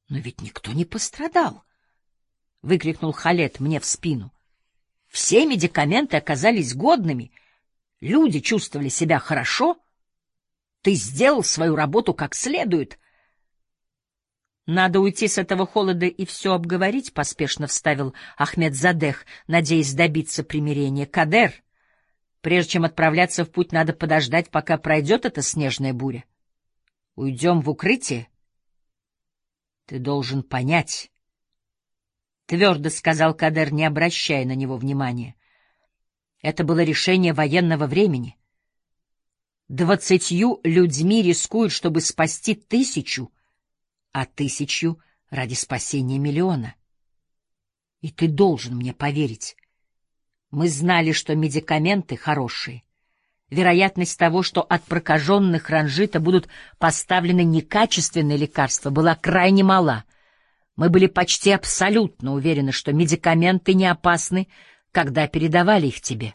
Но ведь никто не пострадал, — выкрикнул Халет мне в спину. Все медикаменты оказались годными, люди чувствовали себя хорошо. Ты сделал свою работу как следует. Надо уйти с этого холода и все обговорить, — поспешно вставил Ахмедзадех, надеясь добиться примирения. Кадер, прежде чем отправляться в путь, надо подождать, пока пройдет эта снежная буря. Уйдем в укрытие. Ты должен понять, — твердо сказал Кадер, не обращая на него внимания. Это было решение военного времени. 20 людьми рискуют, чтобы спасти 1000, а 1000 ради спасения миллиона. И ты должен мне поверить. Мы знали, что медикаменты хорошие. Вероятность того, что от прокаженных ранжита будут поставлены некачественные лекарства, была крайне мала. Мы были почти абсолютно уверены, что медикаменты не опасны, когда передавали их тебе.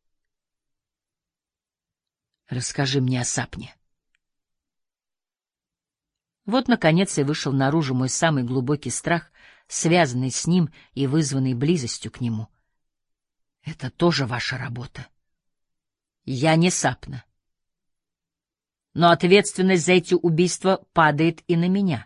Расскажи мне о Сапне. Вот, наконец, и вышел наружу мой самый глубокий страх, связанный с ним и вызванный близостью к нему. Это тоже ваша работа. Я не Сапна. Но ответственность за эти убийства падает и на меня.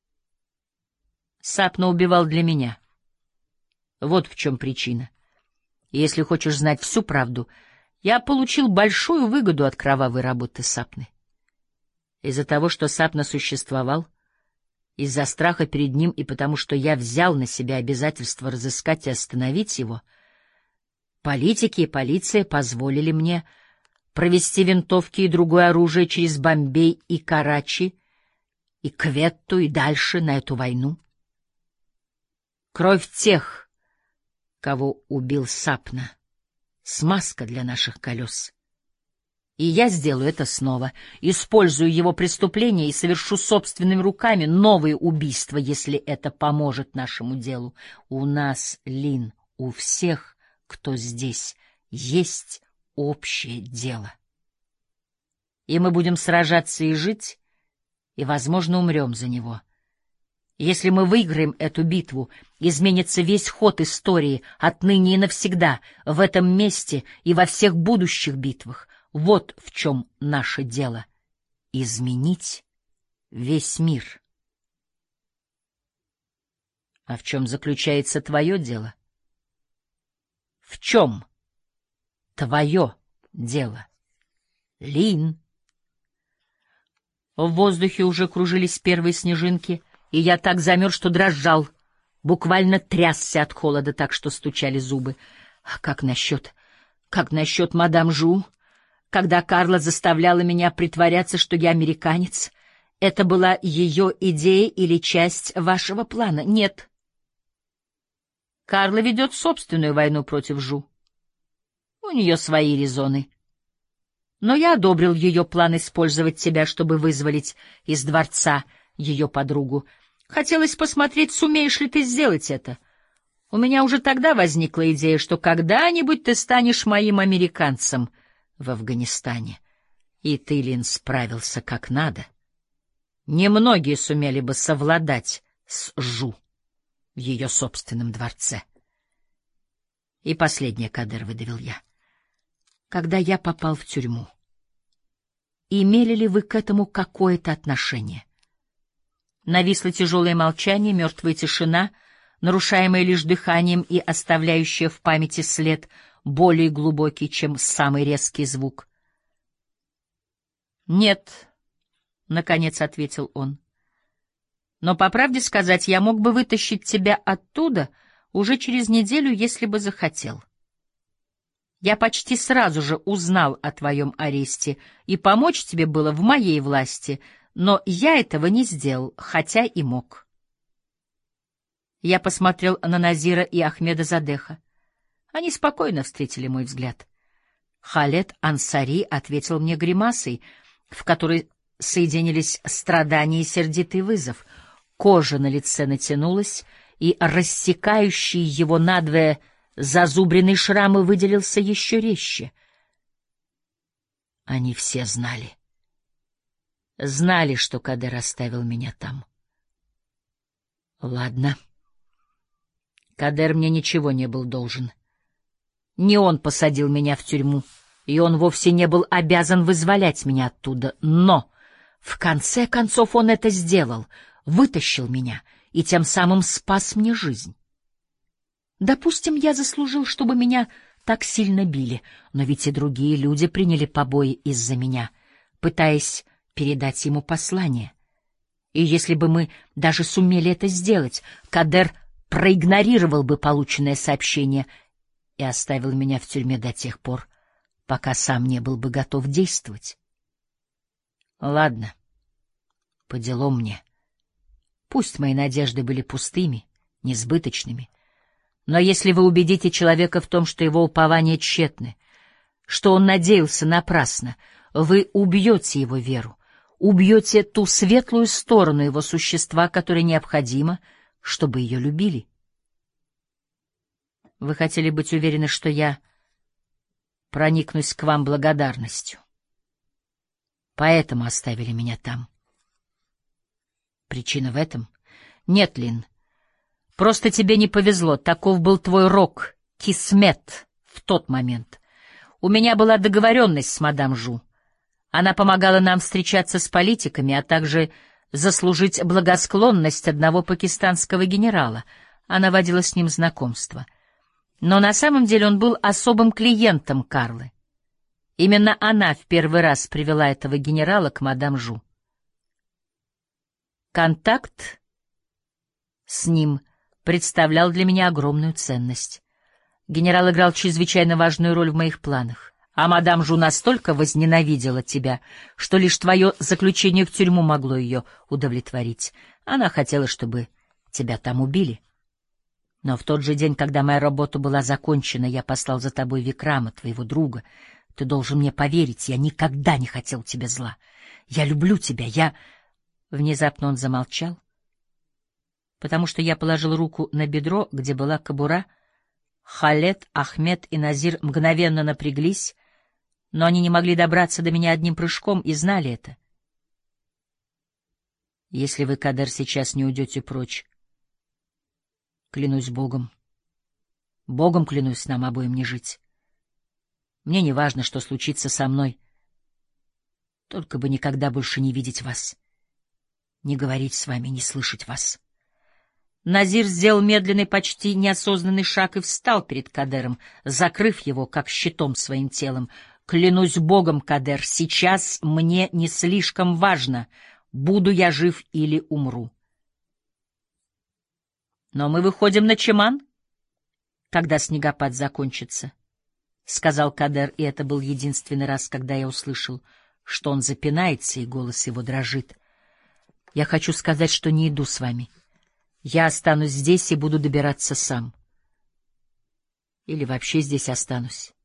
Сапна убивал для меня. Вот в чем причина. И если хочешь знать всю правду, я получил большую выгоду от кровавой работы Сапны. Из-за того, что Сапна существовал, из-за страха перед ним и потому, что я взял на себя обязательство разыскать и остановить его, политики и полиция позволили мне провести винтовки и другое оружие через Бомбей и Карачи, и Кветту, и дальше на эту войну. Кровь тех, кого убил Сапна, смазка для наших колес. И я сделаю это снова, использую его преступление и совершу собственными руками новые убийства, если это поможет нашему делу. У нас, Лин, у всех, кто здесь, есть общее дело. И мы будем сражаться и жить, и, возможно, умрем за него. Если мы выиграем эту битву, изменится весь ход истории отныне и навсегда, в этом месте и во всех будущих битвах. Вот в чем наше дело — изменить весь мир. А в чем заключается твое дело? В чем твое дело, Лин? В воздухе уже кружились первые снежинки, и я так замерз, что дрожал, буквально трясся от холода, так что стучали зубы. Как насчет мадам Жу? Когда Карла заставляла меня притворяться, что я американец, это была ее идея или часть вашего плана? Нет. Карла ведет собственную войну против Жу. У нее свои резоны. Но я одобрил ее план использовать тебя, чтобы вызволить из дворца ее подругу. Хотелось посмотреть, сумеешь ли ты сделать это. У меня уже тогда возникла идея, что когда-нибудь ты станешь моим американцем в Афганистане. И ты, Лин, справился как надо. Немногие сумели бы совладать с Жу в ее собственном дворце. И последнее, Кадер, выдавил я. Когда я попал в тюрьму, имели ли вы к этому какое-то отношение? Нависло тяжелое молчание, мертвая тишина, нарушаемая лишь дыханием и оставляющая в памяти след более глубокий, чем самый резкий звук. «Нет», — наконец ответил он, — «но, по правде сказать, я мог бы вытащить тебя оттуда уже через неделю, если бы захотел. Я почти сразу же узнал о твоем аресте, и помочь тебе было в моей власти, но я этого не сделал, хотя и мог». Я посмотрел на Назира и Ахмеда Задеха. Они спокойно встретили мой взгляд. Халед Ансари ответил мне гримасой, в которой соединились страдания и сердитый вызов. Кожа на лице натянулась, и рассекающий его надвое зазубренный шрам выделился еще резче. Они все знали. Знали, что Кадер оставил меня там. Ладно. Кадер мне ничего не был должен. Не он посадил меня в тюрьму, и он вовсе не был обязан вызволять меня оттуда. Но, в конце концов, он это сделал, вытащил меня и тем самым спас мне жизнь. Допустим, я заслужил, чтобы меня так сильно били, но ведь и другие люди приняли побои из-за меня, пытаясь передать ему послание. И если бы мы даже сумели это сделать, Кадер проигнорировал бы полученное сообщение и оставил меня в тюрьме до тех пор, пока сам не был бы готов действовать. Ладно, по делам мне. Пусть мои надежды были пустыми, несбыточными, но если вы убедите человека в том, что его упования тщетны, что он надеялся напрасно, вы убьете его веру, убьете ту светлую сторону его существа, которая необходима, чтобы ее любили. Вы хотели быть уверены, что я проникнусь к вам благодарностью. Поэтому оставили меня там. Причина в этом? Нет, Лин. Просто тебе не повезло. Таков был твой рок, кисмет, в тот момент. У меня была договоренность с мадам Жу. Она помогала нам встречаться с политиками, а также заслужить благосклонность одного пакистанского генерала. Она водила с ним знакомство. Но на самом деле он был особым клиентом Карлы. Именно она в первый раз привела этого генерала к мадам Жу. Контакт с ним представлял для меня огромную ценность. Генерал играл чрезвычайно важную роль в моих планах. А мадам Жу настолько возненавидела тебя, что лишь твое заключение в тюрьму могло ее удовлетворить. Она хотела, чтобы тебя там убили. Но в тот же день, когда моя работа была закончена, я послал за тобой Викрама, твоего друга. Ты должен мне поверить, я никогда не хотел тебе зла. Я люблю тебя, я... Внезапно он замолчал, потому что я положил руку на бедро, где была кобура. Халед, Ахмед и Назир мгновенно напряглись, но они не могли добраться до меня одним прыжком и знали это. Если вы, Кадер, сейчас не уйдете прочь, клянусь Богом, Богом клянусь, нам обоим не жить. Мне не важно, что случится со мной, только бы никогда больше не видеть вас, не говорить с вами, не слышать вас. Назир сделал медленный, почти неосознанный шаг и встал перед Кадером, закрыв его, как щитом, своим телом. «Клянусь Богом, Кадер, сейчас мне не слишком важно, буду я жив или умру. Но мы выходим на Чеман, когда снегопад закончится», — сказал Кадер, и это был единственный раз, когда я услышал, что он запинается, и голос его дрожит. «Я хочу сказать, что не иду с вами. Я останусь здесь и буду добираться сам. Или вообще здесь останусь.